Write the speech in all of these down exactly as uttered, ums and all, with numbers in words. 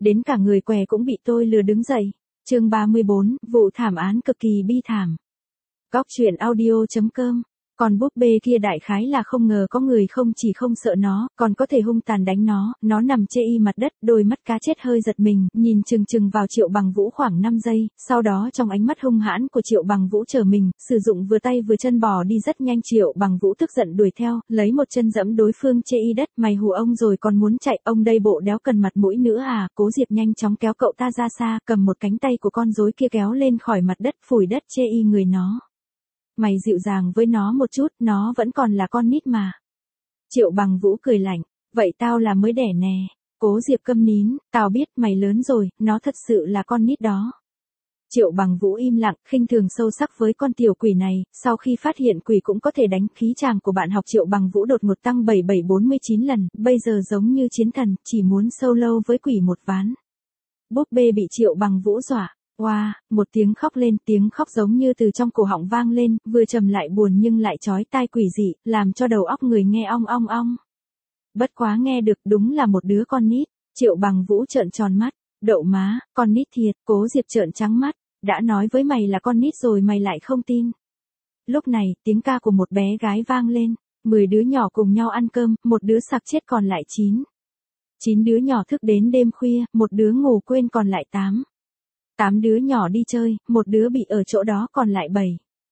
đến cả người què cũng bị tôi lừa đứng dậy. Chương ba mươi bốn, vụ thảm án cực kỳ bi thảm. Góc truyện audio chấm com. Còn búp bê kia đại khái là không ngờ có người không chỉ không sợ nó, còn có thể hung tàn đánh nó, nó nằm chê y mặt đất, đôi mắt cá chết hơi giật mình, nhìn chừng chừng vào Triệu Bằng Vũ khoảng năm giây, sau đó trong ánh mắt hung hãn của Triệu Bằng Vũ trở mình, sử dụng vừa tay vừa chân bò đi rất nhanh. Triệu Bằng Vũ tức giận đuổi theo, lấy một chân dẫm đối phương chê y đất, mày hù ông rồi còn muốn chạy, ông đây bộ đéo cần mặt mũi nữa à? Cố Diệp nhanh chóng kéo cậu ta ra xa, cầm một cánh tay của con rối kia kéo lên khỏi mặt đất, phủi đất chê y người nó. Mày dịu dàng với nó một chút, nó vẫn còn là con nít mà. Triệu Bằng Vũ cười lạnh, vậy tao là mới đẻ nè. Cố Diệp câm nín, tao biết mày lớn rồi, nó thật sự là con nít đó. Triệu Bằng Vũ im lặng, khinh thường sâu sắc với con tiểu quỷ này, sau khi phát hiện quỷ cũng có thể đánh, khí chàng của bạn học Triệu Bằng Vũ đột ngột tăng bảy bảy bốn mươi chín lần, bây giờ giống như chiến thần, chỉ muốn solo với quỷ một ván. Búp bê bị Triệu Bằng Vũ dọa. Oa, wow, một tiếng khóc lên, tiếng khóc giống như từ trong cổ họng vang lên, vừa trầm lại buồn nhưng lại chói tai quỷ dị, làm cho đầu óc người nghe ong ong ong. Bất quá nghe được, đúng là một đứa con nít. Triệu Bằng Vũ trợn tròn mắt, đậu má, con nít thiệt. Cố Diệp trợn trắng mắt, đã nói với mày là con nít rồi mày lại không tin. Lúc này, tiếng ca của một bé gái vang lên, mười đứa nhỏ cùng nhau ăn cơm, một đứa sặc chết còn lại chín. Chín đứa nhỏ thức đến đêm khuya, một đứa ngủ quên còn lại tám. Tám đứa nhỏ đi chơi, một đứa bị ở chỗ đó còn lại bảy.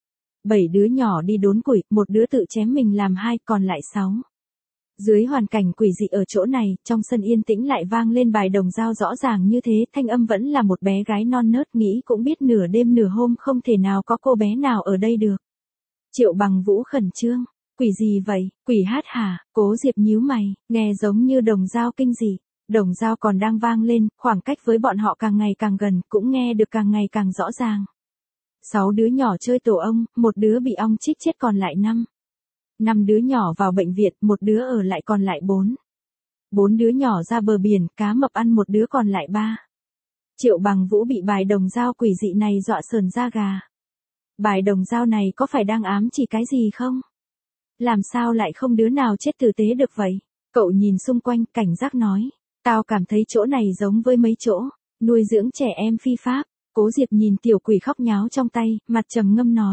Bảy đứa nhỏ đi đốn củi, một đứa tự chém mình làm hai, còn lại sáu. Dưới hoàn cảnh quỷ dị ở chỗ này, trong sân yên tĩnh lại vang lên bài đồng dao rõ ràng như thế, thanh âm vẫn là một bé gái non nớt, nghĩ cũng biết nửa đêm nửa hôm không thể nào có cô bé nào ở đây được. Triệu Bằng Vũ khẩn trương, quỷ gì vậy, quỷ hát hả? Cố Diệp nhíu mày, nghe giống như đồng dao kinh dị. Đồng dao còn đang vang lên, khoảng cách với bọn họ càng ngày càng gần, cũng nghe được càng ngày càng rõ ràng. Sáu đứa nhỏ chơi tổ ong, một đứa bị ong chích chết còn lại năm. Năm đứa nhỏ vào bệnh viện, một đứa ở lại còn lại bốn. Bốn đứa nhỏ ra bờ biển, cá mập ăn một đứa còn lại ba. Triệu Bằng Vũ bị bài đồng dao quỷ dị này dọa sờn da gà. Bài đồng dao này có phải đang ám chỉ cái gì không? Làm sao lại không đứa nào chết tử tế được vậy? Cậu nhìn xung quanh, cảnh giác nói. Tao cảm thấy chỗ này giống với mấy chỗ nuôi dưỡng trẻ em phi pháp. Cố Diệp nhìn tiểu quỷ khóc nháo trong tay, mặt trầm ngâm nói.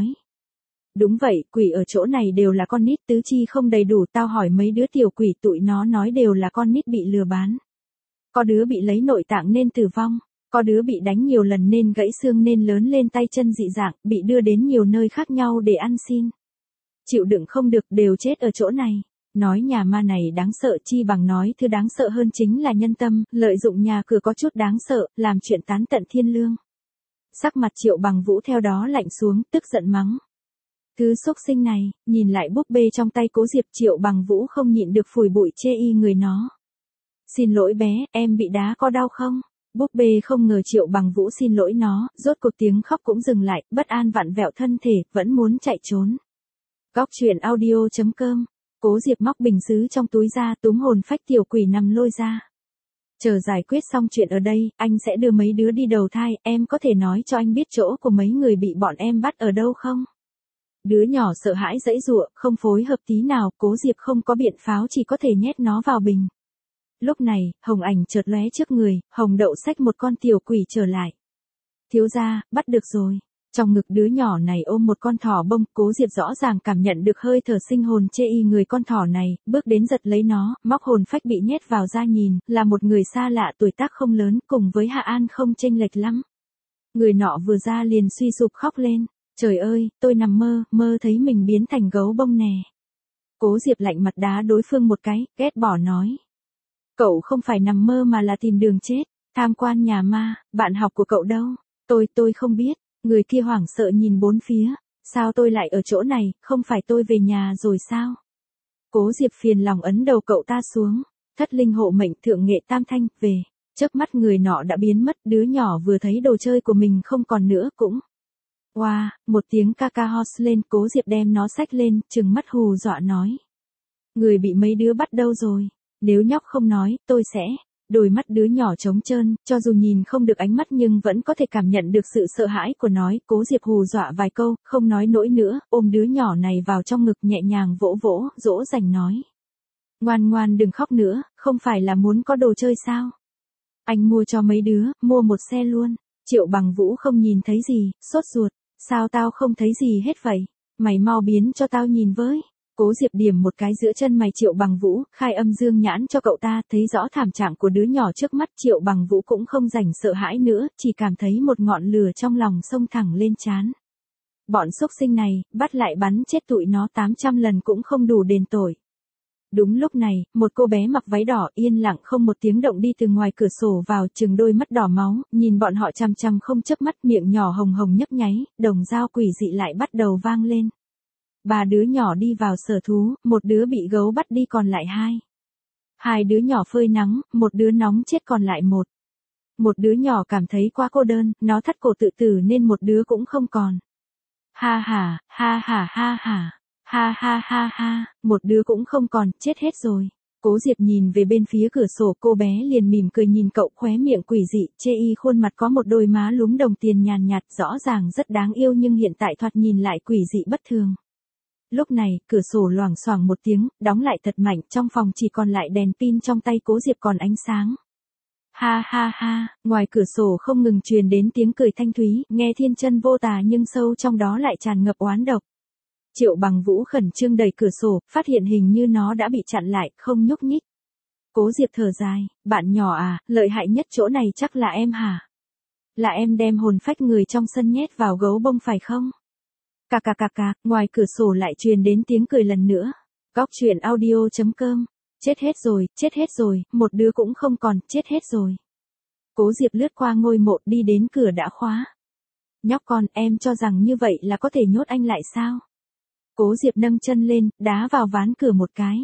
Đúng vậy, quỷ ở chỗ này đều là con nít, tứ chi không đầy đủ. Tao hỏi mấy đứa tiểu quỷ, tụi nó nói đều là con nít bị lừa bán. Có đứa bị lấy nội tạng nên tử vong, có đứa bị đánh nhiều lần nên gãy xương nên lớn lên tay chân dị dạng, bị đưa đến nhiều nơi khác nhau để ăn xin. Chịu đựng không được đều chết ở chỗ này. Nói nhà ma này đáng sợ chi bằng nói thứ đáng sợ hơn chính là nhân tâm, lợi dụng nhà cửa có chút đáng sợ, làm chuyện tán tận thiên lương. Sắc mặt Triệu Bằng Vũ theo đó lạnh xuống, tức giận mắng. Thứ xúc sinh này, nhìn lại búp bê trong tay Cố Diệp, Triệu Bằng Vũ không nhịn được phủi bụi chê y người nó. Xin lỗi bé, em bị đá có đau không? Búp bê không ngờ Triệu Bằng Vũ xin lỗi nó, rốt cuộc tiếng khóc cũng dừng lại, bất an vặn vẹo thân thể, vẫn muốn chạy trốn. Góc truyện audio chấm com. Cố Diệp móc bình sứ trong túi ra, túm hồn phách tiểu quỷ nằm lôi ra. Chờ giải quyết xong chuyện ở đây, anh sẽ đưa mấy đứa đi đầu thai, em có thể nói cho anh biết chỗ của mấy người bị bọn em bắt ở đâu không? Đứa nhỏ sợ hãi giãy giụa, không phối hợp tí nào, Cố Diệp không có biện pháo chỉ có thể nhét nó vào bình. Lúc này, Hồng Ảnh chợt lóe trước người, Hồng Đậu xách một con tiểu quỷ trở lại. Thiếu gia, bắt được rồi. Trong ngực đứa nhỏ này ôm một con thỏ bông, Cố Diệp rõ ràng cảm nhận được hơi thở sinh hồn chê y người con thỏ này, bước đến giật lấy nó, móc hồn phách bị nhét vào ra nhìn, là một người xa lạ tuổi tác không lớn, cùng với Hạ An không chênh lệch lắm. Người nọ vừa ra liền suy sụp khóc lên, trời ơi, tôi nằm mơ, mơ thấy mình biến thành gấu bông nè. Cố Diệp lạnh mặt đá đối phương một cái, ghét bỏ nói. Cậu không phải nằm mơ mà là tìm đường chết, tham quan nhà ma, bạn học của cậu đâu? Tôi, tôi không biết. Người kia hoảng sợ nhìn bốn phía, sao tôi lại ở chỗ này, không phải tôi về nhà rồi sao? Cố Diệp phiền lòng ấn đầu cậu ta xuống, thất linh hộ mệnh thượng nghệ tam thanh, về, chớp mắt người nọ đã biến mất, đứa nhỏ vừa thấy đồ chơi của mình không còn nữa cũng. Wow, một tiếng ca ca hót lên, Cố Diệp đem nó xách lên, trừng mắt hù dọa nói. Người bị mấy đứa bắt đâu rồi, nếu nhóc không nói, tôi sẽ. Đôi mắt đứa nhỏ trống trơn, cho dù nhìn không được ánh mắt nhưng vẫn có thể cảm nhận được sự sợ hãi của nó. Cố Diệp hù dọa vài câu, không nói nỗi nữa, ôm đứa nhỏ này vào trong ngực nhẹ nhàng vỗ vỗ, dỗ dành nói. Ngoan ngoan đừng khóc nữa, không phải là muốn có đồ chơi sao? Anh mua cho mấy đứa, mua một xe luôn. Triệu Bằng Vũ không nhìn thấy gì, sốt ruột. Sao tao không thấy gì hết vậy? Mày mau biến cho tao nhìn với. Cố Diệp điểm một cái giữa chân mày Triệu Bằng Vũ, khai âm dương nhãn cho cậu ta, thấy rõ thảm trạng của đứa nhỏ trước mắt. Triệu Bằng Vũ cũng không rảnh sợ hãi nữa, chỉ cảm thấy một ngọn lửa trong lòng xông thẳng lên trán. Bọn xúc sinh này, bắt lại bắn chết tụi nó tám trăm lần cũng không đủ đền tội. Đúng lúc này, một cô bé mặc váy đỏ yên lặng không một tiếng động đi từ ngoài cửa sổ vào, chừng đôi mắt đỏ máu, nhìn bọn họ chằm chằm không chớp mắt, miệng nhỏ hồng hồng nhấp nháy, đồng dao quỷ dị lại bắt đầu vang lên. Ba đứa nhỏ đi vào sở thú, một đứa bị gấu bắt đi còn lại hai. Hai đứa nhỏ phơi nắng, một đứa nóng chết còn lại một. Một đứa nhỏ cảm thấy quá cô đơn, nó thắt cổ tự tử nên một đứa cũng không còn. Ha ha, ha ha ha ha. Ha ha ha ha, một đứa cũng không còn, chết hết rồi. Cố Diệp nhìn về bên phía cửa sổ, cô bé liền mỉm cười nhìn cậu, khóe miệng quỷ dị, chê y khuôn mặt có một đôi má lúm đồng tiền nhàn nhạt, rõ ràng rất đáng yêu nhưng hiện tại thoạt nhìn lại quỷ dị bất thường. Lúc này, cửa sổ loảng xoảng một tiếng, đóng lại thật mạnh, trong phòng chỉ còn lại đèn pin trong tay Cố Diệp còn ánh sáng. Ha ha ha, ngoài cửa sổ không ngừng truyền đến tiếng cười thanh thúy, nghe thiên chân vô tà nhưng sâu trong đó lại tràn ngập oán độc. Triệu Bằng Vũ khẩn trương đẩy cửa sổ, phát hiện hình như nó đã bị chặn lại, không nhúc nhích. Cố Diệp thở dài, bạn nhỏ à, lợi hại nhất chỗ này chắc là em hả? Là em đem hồn phách người trong sân nhét vào gấu bông phải không? Cà cà cà cà, ngoài cửa sổ lại truyền đến tiếng cười lần nữa. Góc truyện audio chấm com. Chết hết rồi, chết hết rồi, một đứa cũng không còn, chết hết rồi. Cố Diệp lướt qua ngôi mộ đi đến cửa đã khóa. Nhóc con, em cho rằng như vậy là có thể nhốt anh lại sao? Cố Diệp nâng chân lên, đá vào ván cửa một cái.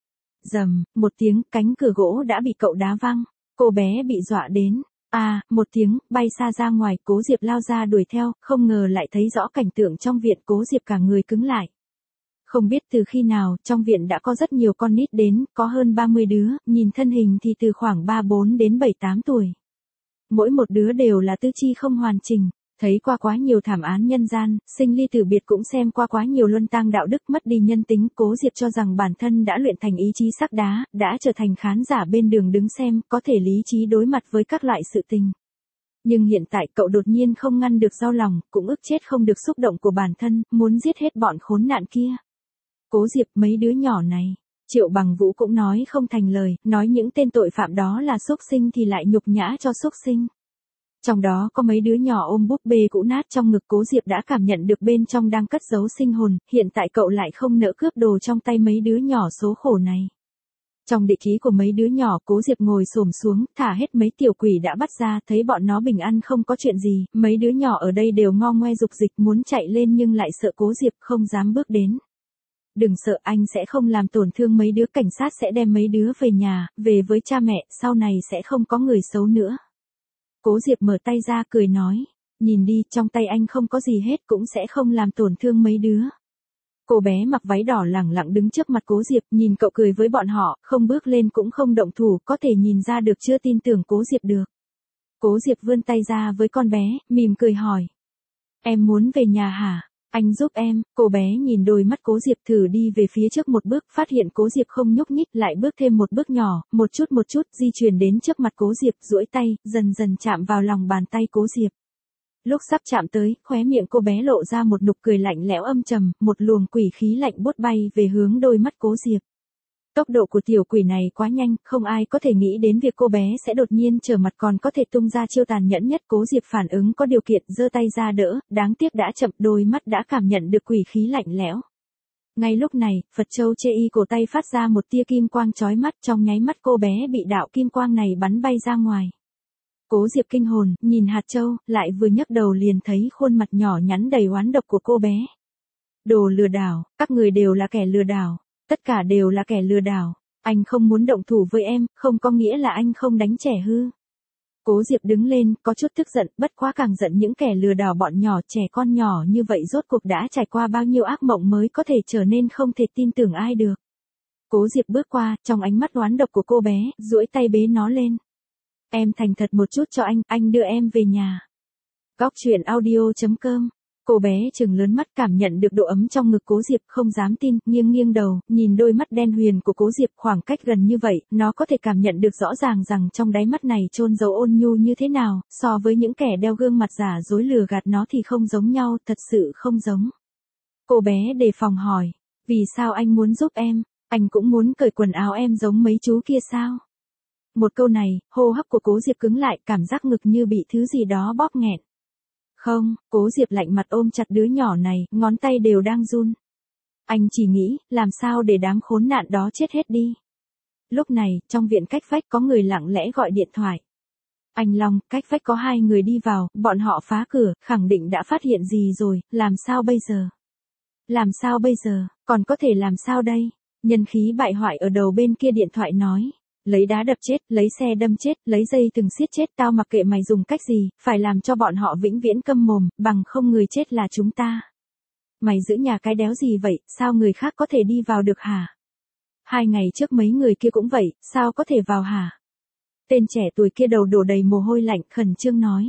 Rầm, một tiếng, cánh cửa gỗ đã bị cậu đá văng. Cô bé bị dọa đến. À, một tiếng, bay xa ra ngoài, Cố Diệp lao ra đuổi theo, không ngờ lại thấy rõ cảnh tượng trong viện, Cố Diệp cả người cứng lại. Không biết từ khi nào, trong viện đã có rất nhiều con nít đến, có hơn ba mươi đứa, nhìn thân hình thì từ khoảng ba bốn đến bảy tám tuổi. Mỗi một đứa đều là tứ chi không hoàn chỉnh. Thấy qua quá nhiều thảm án nhân gian, sinh ly tử biệt cũng xem qua quá nhiều luân tang đạo đức mất đi nhân tính, Cố Diệp cho rằng bản thân đã luyện thành ý chí sắt đá, đã trở thành khán giả bên đường đứng xem, có thể lý trí đối mặt với các loại sự tình. Nhưng hiện tại cậu đột nhiên không ngăn được đau lòng, cũng ức chết không được xúc động của bản thân, muốn giết hết bọn khốn nạn kia. Cố Diệp, mấy đứa nhỏ này, Triệu Bằng Vũ cũng nói không thành lời, nói những tên tội phạm đó là xúc sinh thì lại nhục nhã cho xúc sinh. Trong đó có mấy đứa nhỏ ôm búp bê cũ nát trong ngực, Cố Diệp đã cảm nhận được bên trong đang cất giấu sinh hồn, hiện tại cậu lại không nỡ cướp đồ trong tay mấy đứa nhỏ số khổ này. Trong địa ký của mấy đứa nhỏ, Cố Diệp ngồi xổm xuống, thả hết mấy tiểu quỷ đã bắt ra, thấy bọn nó bình an không có chuyện gì, mấy đứa nhỏ ở đây đều ngo ngoe dục dịch muốn chạy lên nhưng lại sợ Cố Diệp không dám bước đến. Đừng sợ, anh sẽ không làm tổn thương mấy đứa, cảnh sát sẽ đem mấy đứa về nhà, về với cha mẹ, sau này sẽ không có người xấu nữa. Cố Diệp mở tay ra cười nói, nhìn đi, trong tay anh không có gì hết cũng sẽ không làm tổn thương mấy đứa. Cô bé mặc váy đỏ lẳng lặng đứng trước mặt Cố Diệp, nhìn cậu cười với bọn họ, không bước lên cũng không động thủ, có thể nhìn ra được chưa tin tưởng Cố Diệp được. Cố Diệp vươn tay ra với con bé, mỉm cười hỏi. Em muốn về nhà hả? Anh giúp em, cô bé nhìn đôi mắt Cố Diệp thử đi về phía trước một bước, phát hiện Cố Diệp không nhúc nhích, lại bước thêm một bước nhỏ, một chút một chút di chuyển đến trước mặt Cố Diệp, duỗi tay, dần dần chạm vào lòng bàn tay Cố Diệp. Lúc sắp chạm tới, khóe miệng cô bé lộ ra một nụ cười lạnh lẽo âm trầm, một luồng quỷ khí lạnh buốt bay về hướng đôi mắt Cố Diệp. Tốc độ của tiểu quỷ này quá nhanh, không ai có thể nghĩ đến việc cô bé sẽ đột nhiên trở mặt còn có thể tung ra chiêu tàn nhẫn nhất. Cố Diệp phản ứng có điều kiện, giơ tay ra đỡ, đáng tiếc đã chậm, đôi mắt đã cảm nhận được quỷ khí lạnh lẽo. Ngay lúc này, Phật Châu chê y cổ tay phát ra một tia kim quang chói mắt, trong nháy mắt cô bé bị đạo kim quang này bắn bay ra ngoài. Cố Diệp kinh hồn, nhìn hạt châu, lại vừa nhấc đầu liền thấy khuôn mặt nhỏ nhắn đầy oán độc của cô bé. Đồ lừa đảo, các người đều là kẻ lừa đảo. Tất cả đều là kẻ lừa đảo. Anh không muốn động thủ với em, không có nghĩa là anh không đánh trẻ hư. Cố Diệp đứng lên, có chút tức giận, bất quá càng giận những kẻ lừa đảo bọn nhỏ, trẻ con nhỏ như vậy rốt cuộc đã trải qua bao nhiêu ác mộng mới có thể trở nên không thể tin tưởng ai được. Cố Diệp bước qua, trong ánh mắt oán độc của cô bé, duỗi tay bế nó lên. Em thành thật một chút cho anh, anh đưa em về nhà. Góc truyện audio chấm com Cô bé trừng lớn mắt cảm nhận được độ ấm trong ngực Cố Diệp không dám tin, nghiêng nghiêng đầu, nhìn đôi mắt đen huyền của Cố Diệp khoảng cách gần như vậy, nó có thể cảm nhận được rõ ràng rằng trong đáy mắt này chôn giấu ôn nhu như thế nào, so với những kẻ đeo gương mặt giả dối lừa gạt nó thì không giống nhau, thật sự không giống. Cô bé đề phòng hỏi, vì sao anh muốn giúp em, anh cũng muốn cởi quần áo em giống mấy chú kia sao? Một câu này, hô hấp của Cố Diệp cứng lại, cảm giác ngực như bị thứ gì đó bóp nghẹn. Không, Cố Diệp lạnh mặt ôm chặt đứa nhỏ này, ngón tay đều đang run. Anh chỉ nghĩ, làm sao để đám khốn nạn đó chết hết đi. Lúc này, trong viện cách vách có người lặng lẽ gọi điện thoại. Anh Long, cách vách có hai người đi vào, bọn họ phá cửa, khẳng định đã phát hiện gì rồi, làm sao bây giờ? Làm sao bây giờ, còn có thể làm sao đây? Nhân khí bại hoại ở đầu bên kia điện thoại nói. Lấy đá đập chết, lấy xe đâm chết, lấy dây từng xiết chết, tao mặc kệ mày dùng cách gì, phải làm cho bọn họ vĩnh viễn câm mồm, bằng không người chết là chúng ta. Mày giữ nhà cái đéo gì vậy, sao người khác có thể đi vào được hả? Hai ngày trước mấy người kia cũng vậy, sao có thể vào hả? Tên trẻ tuổi kia đầu đổ đầy mồ hôi lạnh, khẩn trương nói.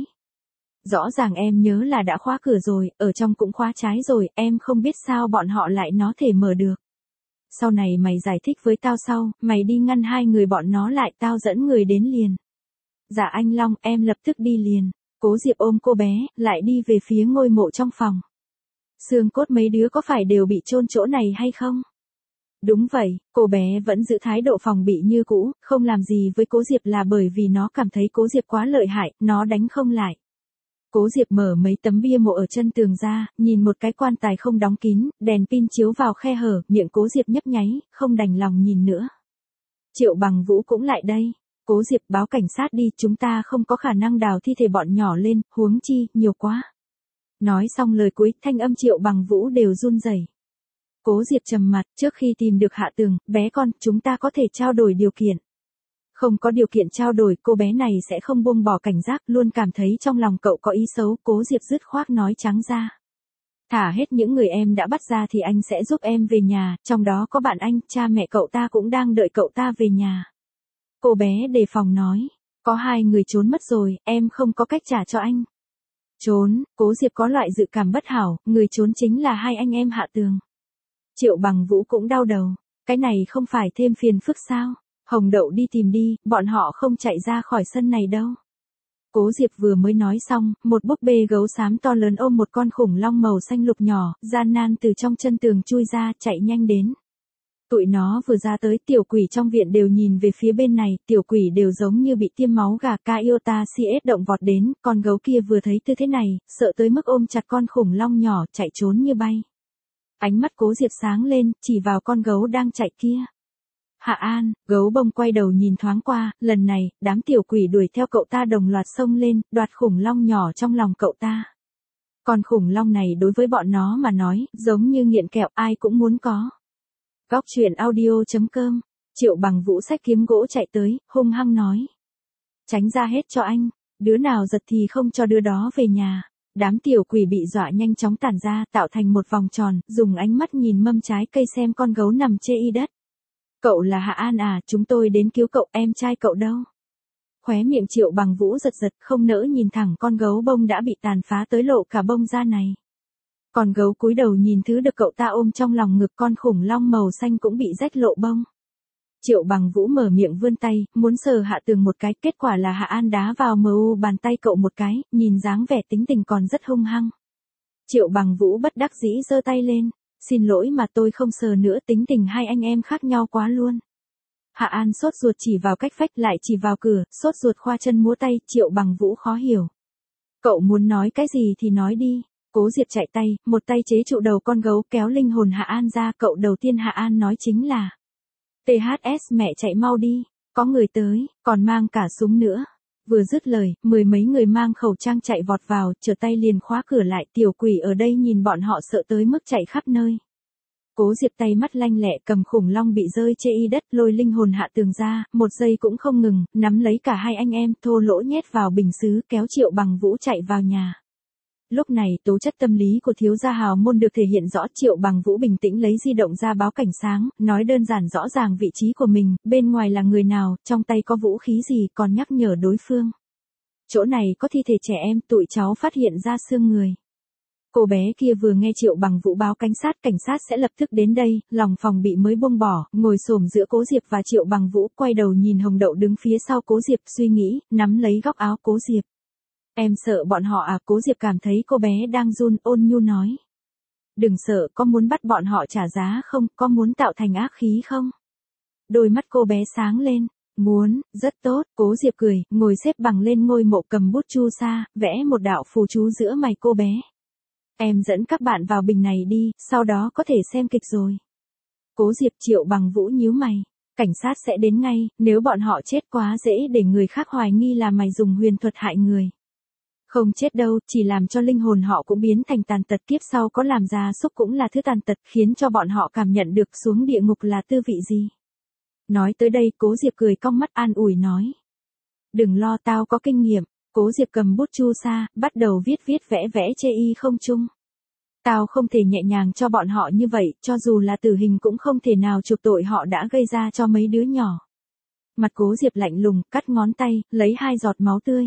Rõ ràng em nhớ là đã khóa cửa rồi, ở trong cũng khóa trái rồi, em không biết sao bọn họ lại nó thể mở được. Sau này mày giải thích với tao sau, mày đi ngăn hai người bọn nó lại, tao dẫn người đến liền. Dạ anh Long, em lập tức đi liền. Cố Diệp ôm cô bé, lại đi về phía ngôi mộ trong phòng. Xương cốt mấy đứa có phải đều bị chôn chỗ này hay không? Đúng vậy, cô bé vẫn giữ thái độ phòng bị như cũ, không làm gì với Cố Diệp là bởi vì nó cảm thấy Cố Diệp quá lợi hại, nó đánh không lại. Cố Diệp mở mấy tấm bia mộ ở chân tường ra, nhìn một cái quan tài không đóng kín, đèn pin chiếu vào khe hở, miệng Cố Diệp nhấp nháy, không đành lòng nhìn nữa. Triệu Bằng Vũ cũng lại đây. Cố Diệp báo cảnh sát đi, chúng ta không có khả năng đào thi thể bọn nhỏ lên, huống chi, nhiều quá. Nói xong lời cuối, thanh âm Triệu Bằng Vũ đều run rẩy. Cố Diệp trầm mặt, trước khi tìm được Hạ Tường, bé con, chúng ta có thể trao đổi điều kiện. Không có điều kiện trao đổi, cô bé này sẽ không buông bỏ cảnh giác, luôn cảm thấy trong lòng cậu có ý xấu, Cố Diệp dứt khoát nói trắng ra. Thả hết những người em đã bắt ra thì anh sẽ giúp em về nhà, trong đó có bạn anh, cha mẹ cậu ta cũng đang đợi cậu ta về nhà. Cô bé đề phòng nói, có hai người trốn mất rồi, em không có cách trả cho anh. Trốn, Cố Diệp có loại dự cảm bất hảo, người trốn chính là hai anh em Hạ Tường. Triệu Bằng Vũ cũng đau đầu, cái này không phải thêm phiền phức sao? Hồng Đậu đi tìm đi, bọn họ không chạy ra khỏi sân này đâu. Cố Diệp vừa mới nói xong, một búp bê gấu xám to lớn ôm một con khủng long màu xanh lục nhỏ, gian nan từ trong chân tường chui ra, chạy nhanh đến. Tụi nó vừa ra tới, tiểu quỷ trong viện đều nhìn về phía bên này, tiểu quỷ đều giống như bị tiêm máu gà. Kaiota xê ét động vọt đến, con gấu kia vừa thấy tư thế này, sợ tới mức ôm chặt con khủng long nhỏ, chạy trốn như bay. Ánh mắt Cố Diệp sáng lên, chỉ vào con gấu đang chạy kia. Hạ An, gấu bông quay đầu nhìn thoáng qua, lần này, đám tiểu quỷ đuổi theo cậu ta đồng loạt xông lên, đoạt khủng long nhỏ trong lòng cậu ta. Còn khủng long này đối với bọn nó mà nói, giống như nghiện kẹo, ai cũng muốn có. Góc truyện audio chấm com, Triệu Bằng Vũ xách kiếm gỗ chạy tới, hung hăng nói. Tránh ra hết cho anh, đứa nào giật thì không cho đứa đó về nhà. Đám tiểu quỷ bị dọa nhanh chóng tản ra, tạo thành một vòng tròn, dùng ánh mắt nhìn mâm trái cây xem con gấu nằm chê y đất. Cậu là Hạ An à, chúng tôi đến cứu cậu, em trai cậu đâu? Khóe miệng Triệu Bằng Vũ giật giật, không nỡ nhìn thẳng con gấu bông đã bị tàn phá tới lộ cả bông da này. Con gấu cúi đầu nhìn thứ được cậu ta ôm trong lòng ngực, con khủng long màu xanh cũng bị rách lộ bông. Triệu Bằng Vũ mở miệng vươn tay, muốn sờ Hạ Tường một cái, kết quả là Hạ An đá vào mu bàn tay cậu một cái, nhìn dáng vẻ tính tình còn rất hung hăng. Triệu Bằng Vũ bất đắc dĩ giơ tay lên, xin lỗi mà tôi không sờ nữa, tính tình hai anh em khác nhau quá luôn. Hạ An sốt ruột chỉ vào cách vách, lại chỉ vào cửa, sốt ruột khoa chân múa tay, Triệu Bằng Vũ khó hiểu. Cậu muốn nói cái gì thì nói đi. Cố Diệp chạy tay, một tay chế trụ đầu con gấu, kéo linh hồn Hạ An ra, cậu đầu tiên Hạ An nói chính là tê hát ét mẹ chạy mau đi, có người tới, còn mang cả súng nữa. Vừa dứt lời, mười mấy người mang khẩu trang chạy vọt vào, trở tay liền khóa cửa lại, tiểu quỷ ở đây nhìn bọn họ sợ tới mức chạy khắp nơi. Cố Diệp tay mắt lanh lẹ cầm khủng long bị rơi chê y đất, lôi linh hồn Hạ Tường ra, một giây cũng không ngừng, nắm lấy cả hai anh em, thô lỗ nhét vào bình sứ, kéo Triệu Bằng Vũ chạy vào nhà. Lúc này, tố chất tâm lý của thiếu gia hào môn được thể hiện rõ. Triệu Bằng Vũ bình tĩnh lấy di động ra báo cảnh sáng, nói đơn giản rõ ràng vị trí của mình, bên ngoài là người nào, trong tay có vũ khí gì, còn nhắc nhở đối phương. Chỗ này có thi thể trẻ em, tụi cháu phát hiện ra xương người. Cô bé kia vừa nghe Triệu Bằng Vũ báo cảnh sát, cảnh sát sẽ lập tức đến đây, lòng phòng bị mới buông bỏ, ngồi xổm giữa Cố Diệp và Triệu Bằng Vũ, quay đầu nhìn Hồng Đậu đứng phía sau Cố Diệp, suy nghĩ, nắm lấy góc áo Cố Diệp. Em sợ bọn họ à? Cố Diệp cảm thấy cô bé đang run, ôn nhu nói. Đừng sợ, có muốn bắt bọn họ trả giá không, có muốn tạo thành ác khí không? Đôi mắt cô bé sáng lên. Muốn, rất tốt, Cố Diệp cười, ngồi xếp bằng lên ngôi mộ cầm bút chu sa, vẽ một đạo phù chú giữa mày cô bé. Em dẫn các bạn vào bình này đi, sau đó có thể xem kịch rồi. Cố Diệp. Triệu Bằng Vũ nhíu mày. Cảnh sát sẽ đến ngay, nếu bọn họ chết quá dễ để người khác hoài nghi là mày dùng huyền thuật hại người. Không chết đâu, chỉ làm cho linh hồn họ cũng biến thành tàn tật, kiếp sau có làm gia súc cũng là thứ tàn tật, khiến cho bọn họ cảm nhận được xuống địa ngục là tư vị gì. Nói tới đây, Cố Diệp cười cong mắt an ủi nói. Đừng lo, tao có kinh nghiệm. Cố Diệp cầm bút chu sa, bắt đầu viết viết vẽ vẽ chê y không chung. Tao không thể nhẹ nhàng cho bọn họ như vậy, cho dù là tử hình cũng không thể nào chuộc tội họ đã gây ra cho mấy đứa nhỏ. Mặt Cố Diệp lạnh lùng, cắt ngón tay, lấy hai giọt máu tươi.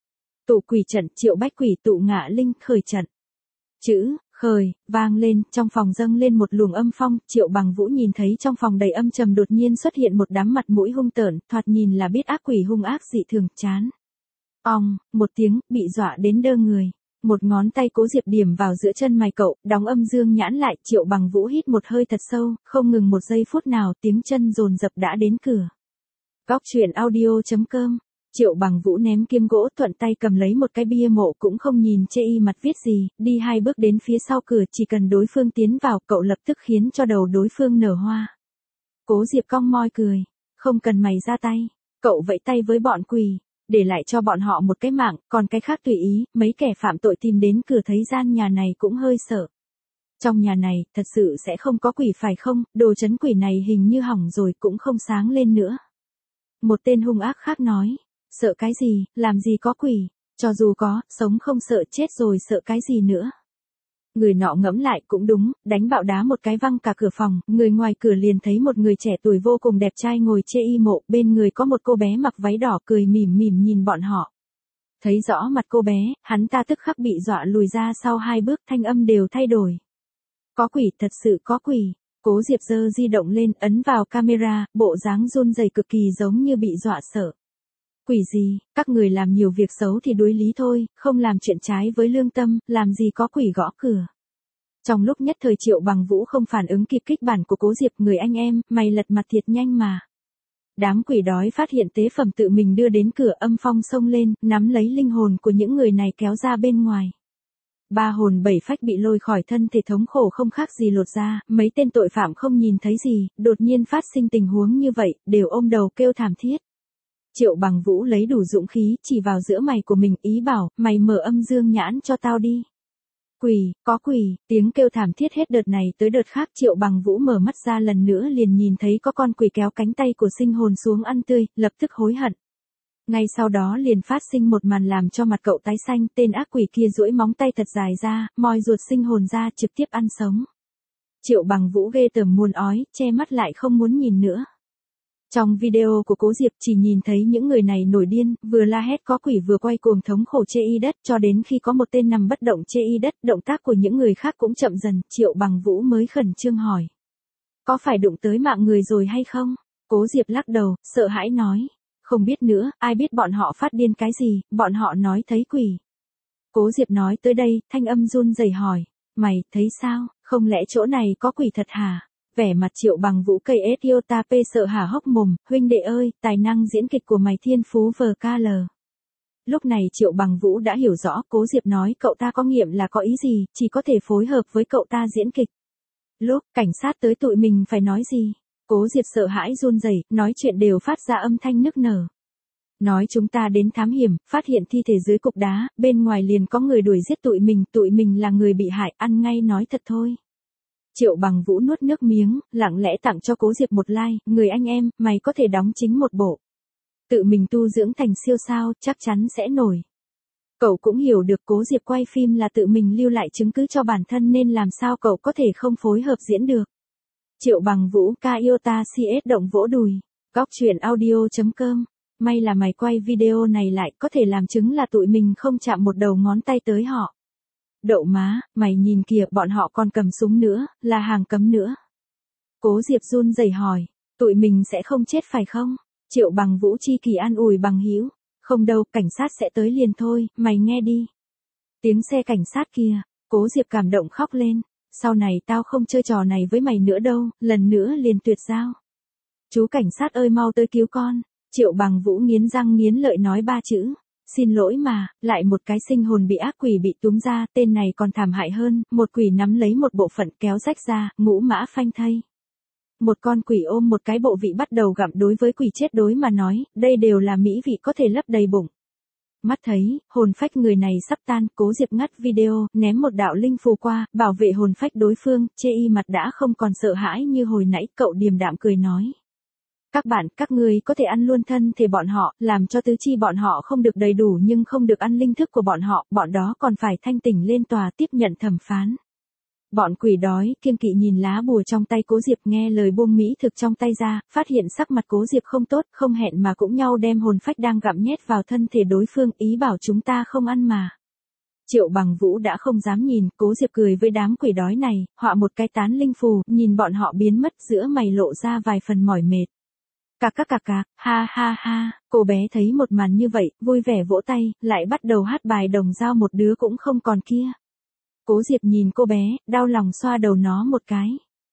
Tụ quỷ trận. Triệu Bách Quỷ tụ ngạ linh, khởi trận. Chữ khởi vang lên, trong phòng dâng lên một luồng âm phong. Triệu Bằng Vũ nhìn thấy trong phòng đầy âm trầm đột nhiên xuất hiện một đám mặt mũi hung tợn, thoạt nhìn là biết ác quỷ hung ác dị thường, chán. Ong, một tiếng, bị dọa đến đơ người. Một ngón tay Cố Diệp điểm vào giữa chân mày cậu, đóng âm dương nhãn lại. Triệu Bằng Vũ hít một hơi thật sâu, không ngừng một giây phút nào, tiếng chân dồn dập đã đến cửa. Góc truyện audio chấm com. Triệu Bằng Vũ ném kiếm gỗ, thuận tay cầm lấy một cái bia mộ, cũng không nhìn chê y mặt viết gì, đi hai bước đến phía sau cửa, chỉ cần đối phương tiến vào, cậu lập tức khiến cho đầu đối phương nở hoa. Cố Diệp cong môi cười, không cần mày ra tay, cậu vẫy tay với bọn quỷ, để lại cho bọn họ một cái mạng, còn cái khác tùy ý. Mấy kẻ phạm tội tìm đến cửa thấy gian nhà này cũng hơi sợ. Trong nhà này, thật sự sẽ không có quỷ phải không? Đồ trấn quỷ này hình như hỏng rồi, cũng không sáng lên nữa. Một tên hung ác khác nói. Sợ cái gì, làm gì có quỷ, cho dù có, sống không sợ, chết rồi sợ cái gì nữa. Người nọ ngẫm lại, cũng đúng, đánh bạo đá một cái văng cả cửa phòng, người ngoài cửa liền thấy một người trẻ tuổi vô cùng đẹp trai ngồi chê y mộ, bên người có một cô bé mặc váy đỏ cười mỉm mỉm nhìn bọn họ. Thấy rõ mặt cô bé, hắn ta tức khắc bị dọa lùi ra sau hai bước, thanh âm đều thay đổi. Có quỷ, thật sự có quỷ. Cố Diệp giơ di động lên, ấn vào camera, bộ dáng run rẩy cực kỳ giống như bị dọa sợ. Quỷ gì, các người làm nhiều việc xấu thì đối lý thôi, không làm chuyện trái với lương tâm, làm gì có quỷ gõ cửa. Trong lúc nhất thời Triệu Bằng Vũ không phản ứng kịp kích bản của Cố Diệp, người anh em, mày lật mặt thiệt nhanh mà. Đám quỷ đói phát hiện tế phẩm tự mình đưa đến cửa, âm phong xông lên, nắm lấy linh hồn của những người này kéo ra bên ngoài. Ba hồn bảy phách bị lôi khỏi thân thể, thống khổ không khác gì lột ra, mấy tên tội phạm không nhìn thấy gì, đột nhiên phát sinh tình huống như vậy, đều ôm đầu kêu thảm thiết. Triệu Bằng Vũ lấy đủ dũng khí, chỉ vào giữa mày của mình, ý bảo, mày mở âm dương nhãn cho tao đi. Quỷ, có quỷ, tiếng kêu thảm thiết hết đợt này tới đợt khác. Triệu Bằng Vũ mở mắt ra lần nữa liền nhìn thấy có con quỷ kéo cánh tay của sinh hồn xuống ăn tươi, lập tức hối hận. Ngay sau đó liền phát sinh một màn làm cho mặt cậu tái xanh, tên ác quỷ kia duỗi móng tay thật dài ra, moi ruột sinh hồn ra, trực tiếp ăn sống. Triệu Bằng Vũ ghê tởm muôn ói, che mắt lại không muốn nhìn nữa. Trong video của Cố Diệp chỉ nhìn thấy những người này nổi điên, vừa la hét có quỷ vừa quay cuồng thống khổ chê y đất, cho đến khi có một tên nằm bất động chê y đất, động tác của những người khác cũng chậm dần, Triệu Bằng Vũ mới khẩn trương hỏi. Có phải đụng tới mạng người rồi hay không? Cố Diệp lắc đầu, sợ hãi nói. Không biết nữa, ai biết bọn họ phát điên cái gì, bọn họ nói thấy quỷ. Cố Diệp nói tới đây, thanh âm run rẩy hỏi. Mày, thấy sao, không lẽ chỗ này có quỷ thật hả? Vẻ mặt Triệu Bằng Vũ cây ét yêu ta pê sợ hả hốc mồm, huynh đệ ơi, tài năng diễn kịch của mày thiên phú vờ ca lờ. Lúc này Triệu Bằng Vũ đã hiểu rõ, Cố Diệp nói cậu ta có nghiệm là có ý gì, chỉ có thể phối hợp với cậu ta diễn kịch. Lúc cảnh sát tới tụi mình phải nói gì? Cố Diệp sợ hãi run rẩy, nói chuyện đều phát ra âm thanh nức nở. Nói chúng ta đến thám hiểm, phát hiện thi thể dưới cục đá, bên ngoài liền có người đuổi giết tụi mình, tụi mình là người bị hại, ăn ngay nói thật thôi. Triệu Bằng Vũ nuốt nước miếng, lặng lẽ tặng cho Cố Diệp một like, người anh em, mày có thể đóng chính một bộ. Tự mình tu dưỡng thành siêu sao, chắc chắn sẽ nổi. Cậu cũng hiểu được Cố Diệp quay phim là tự mình lưu lại chứng cứ cho bản thân nên làm sao cậu có thể không phối hợp diễn được. Triệu Bằng Vũ ca yêu ta xê ét động vỗ đùi. Góc truyện audio chấm com. May là mày quay video này lại, có thể làm chứng là tụi mình không chạm một đầu ngón tay tới họ. Đậu má, mày nhìn kìa, bọn họ còn cầm súng nữa, là hàng cấm nữa. Cố Diệp run rẩy hỏi, tụi mình sẽ không chết phải không? Triệu Bằng Vũ chi kỳ an ủi Bằng Hữu, không đâu, cảnh sát sẽ tới liền thôi, mày nghe đi. Tiếng xe cảnh sát kia, Cố Diệp cảm động khóc lên, sau này tao không chơi trò này với mày nữa đâu, lần nữa liền tuyệt giao. Chú cảnh sát ơi mau tới cứu con, Triệu Bằng Vũ nghiến răng nghiến lợi nói ba chữ. Xin lỗi mà, lại một cái sinh hồn bị ác quỷ bị túm ra, tên này còn thảm hại hơn, một quỷ nắm lấy một bộ phận kéo rách ra, ngũ mã phanh thây. Một con quỷ ôm một cái bộ vị bắt đầu gặm, đối với quỷ chết đối mà nói, đây đều là mỹ vị có thể lấp đầy bụng. Mắt thấy, hồn phách người này sắp tan, Cố Diệp ngắt video, ném một đạo linh phù qua, bảo vệ hồn phách đối phương, chê y mặt đã không còn sợ hãi như hồi nãy, cậu điềm đạm cười nói. Các bạn, các ngươi có thể ăn luôn thân thể bọn họ, làm cho tứ chi bọn họ không được đầy đủ nhưng không được ăn linh thức của bọn họ, bọn đó còn phải thanh tỉnh lên tòa tiếp nhận thẩm phán. Bọn quỷ đói, kiêng kỵ nhìn lá bùa trong tay Cố Diệp, nghe lời buông mỹ thực trong tay ra, phát hiện sắc mặt Cố Diệp không tốt, không hẹn mà cũng nhau đem hồn phách đang gặm nhét vào thân thể đối phương, ý bảo chúng ta không ăn mà. Triệu Bằng Vũ đã không dám nhìn, Cố Diệp cười với đám quỷ đói này, họa một cái tán linh phù, nhìn bọn họ biến mất, giữa mày lộ ra vài phần mỏi mệt. Cạc cạc cạc cạc, ha ha ha, cô bé thấy một màn như vậy, vui vẻ vỗ tay, lại bắt đầu hát bài đồng dao một đứa cũng không còn kia. Cố Diệp nhìn cô bé, đau lòng xoa đầu nó một cái.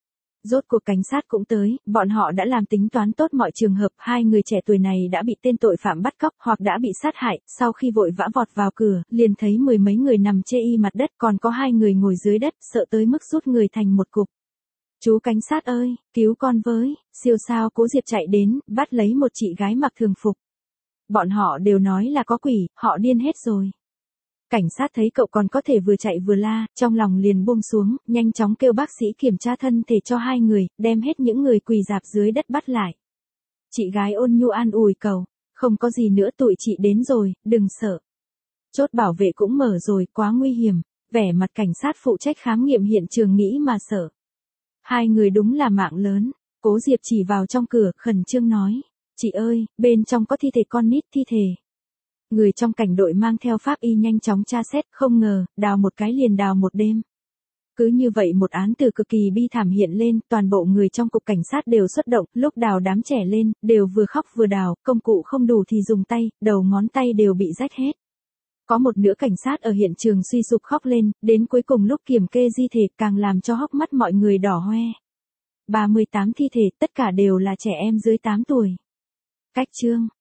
Rốt cuộc cảnh sát cũng tới, bọn họ đã làm tính toán tốt mọi trường hợp, hai người trẻ tuổi này đã bị tên tội phạm bắt cóc hoặc đã bị sát hại, sau khi vội vã vọt vào cửa, liền thấy mười mấy người nằm chê y mặt đất, còn có hai người ngồi dưới đất, sợ tới mức rút người thành một cục. Chú cảnh sát ơi, cứu con với, siêu sao Cố Diệp chạy đến, bắt lấy một chị gái mặc thường phục. Bọn họ đều nói là có quỷ, họ điên hết rồi. Cảnh sát thấy cậu còn có thể vừa chạy vừa la, trong lòng liền buông xuống, nhanh chóng kêu bác sĩ kiểm tra thân thể cho hai người, đem hết những người quỳ rạp dưới đất bắt lại. Chị gái ôn nhu an ủi cậu, không có gì nữa tụi chị đến rồi, đừng sợ. Chốt bảo vệ cũng mở rồi, quá nguy hiểm, vẻ mặt cảnh sát phụ trách khám nghiệm hiện trường nghĩ mà sợ. Hai người đúng là mạng lớn, Cố Diệp chỉ vào trong cửa, khẩn trương nói, chị ơi, bên trong có thi thể con nít, thi thể. Người trong cảnh đội mang theo pháp y nhanh chóng tra xét, không ngờ, đào một cái liền đào một đêm. Cứ như vậy một án tử cực kỳ bi thảm hiện lên, toàn bộ người trong cục cảnh sát đều xuất động, lúc đào đám trẻ lên, đều vừa khóc vừa đào, công cụ không đủ thì dùng tay, đầu ngón tay đều bị rách hết. Có một nữ cảnh sát ở hiện trường suy sụp khóc lên, đến cuối cùng lúc kiểm kê di thể càng làm cho hốc mắt mọi người đỏ hoe. ba mươi tám thi thể, tất cả đều là trẻ em dưới tám tuổi. Cách chương